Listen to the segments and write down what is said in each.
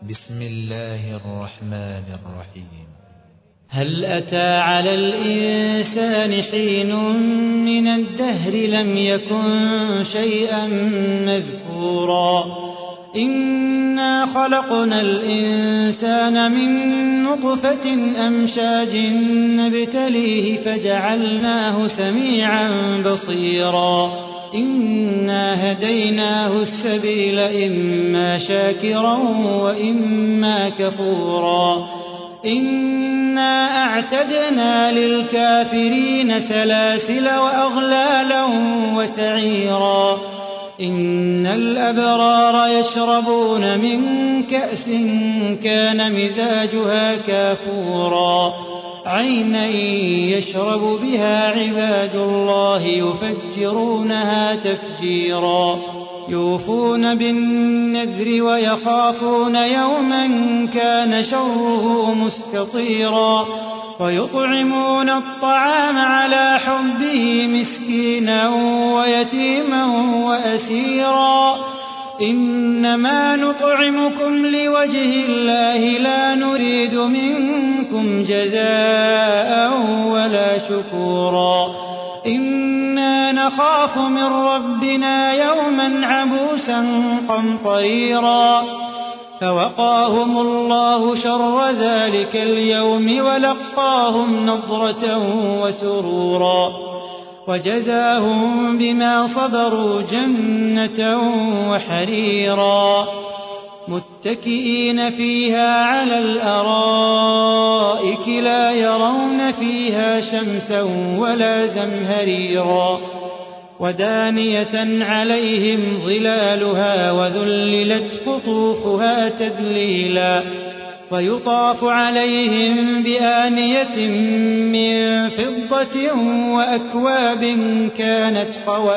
بسم الله الرحمن الرحيم. هل أتى على الإنسان حين من الدهر لم يكن شيئا مذكورا إنا خلقنا الإنسان من نطفة أمشاج نبتليه فجعلناه سميعا بصيرا إنا هديناه السبيل إما شاكرا وإما كفورا إنا أعتدنا للكافرين سلاسل وأغلالا وسعيرا إن الأبرار يشربون من كأس كان مزاجها كافورا عينا يشرب بها عباد الله يفجرونها تفجيرا يوفون بالنذر ويخافون يوما كان شره مستطيرا ويطعمون الطعام على حبه مسكينا ويتيما وأسيرا إنما نطعمكم لوجه الله لا نريد منكم جزاء ولا شكورا إنا نخاف من ربنا يوما عبوسا قمطريرا فوقاهم الله شر ذلك اليوم ولقاهم نضرة وسرورا وجزاهم بما صبروا جنة وحريرا متكئين فيها على الأرائك لا يرون فيها شمسا ولا زمهريرا ودانية عليهم ظلالها وذللت قطوفها تذليلا ويطاف عليهم بآنية من فضة وأكواب كانت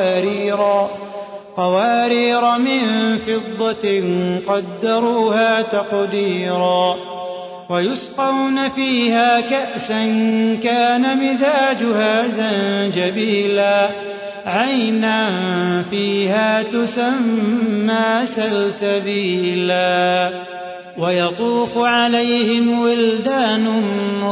قوارير من فضة قدروها تقديرا ويسقون فيها كأسا كان مزاجها زنجبيلا عينا فيها تسمى سلسبيلا ويطوف عليهم ولدان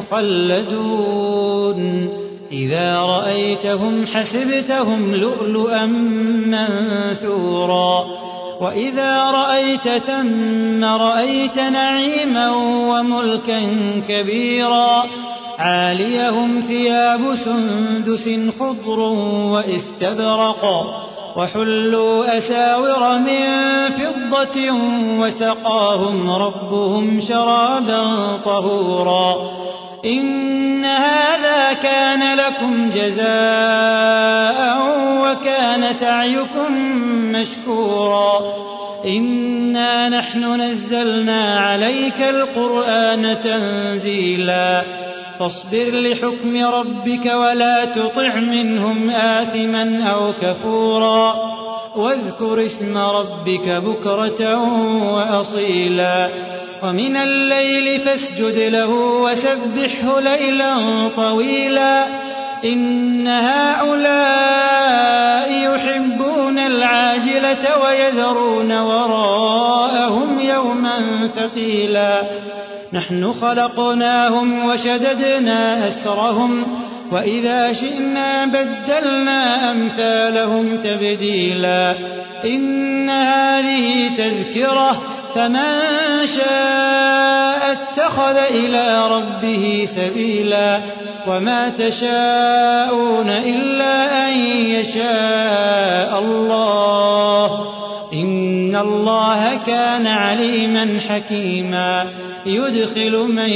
مخلدون إذا رأيتهم حسبتهم لؤلؤا منثورا وإذا رأيت ثم رأيت نعيما وملكا كبيرا عاليهم ثياب سندس خضر واستبرق وحلوا أساور من فضة وسقاهم ربهم شرابا طهورا إن هذا كان لكم جزاء وكان سعيكم مشكورا إنا نحن نزلنا عليك القرآن تنزيلا فاصبر لحكم ربك ولا تطع منهم آثما أو كفورا واذكر اسم ربك بكرة وأصيلا ومن الليل فاسجد له وسبحه ليلا طويلا إن هؤلاء يحبون العاجلة ويذرون وراءهم يوما ثقيلا نحن خلقناهم وشددنا أسرهم وإذا شئنا بدلنا أمثالهم تبديلا إن هذه تذكرة فمن شاء اتخذ إلى ربه سبيلا وما تشاءون إلا أن يشاء الله إن الله كان عليما حكيما يدخل من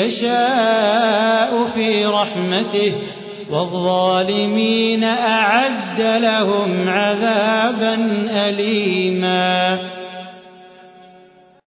يشاء في رحمته والظالمين أعد لهم عذابا أليما.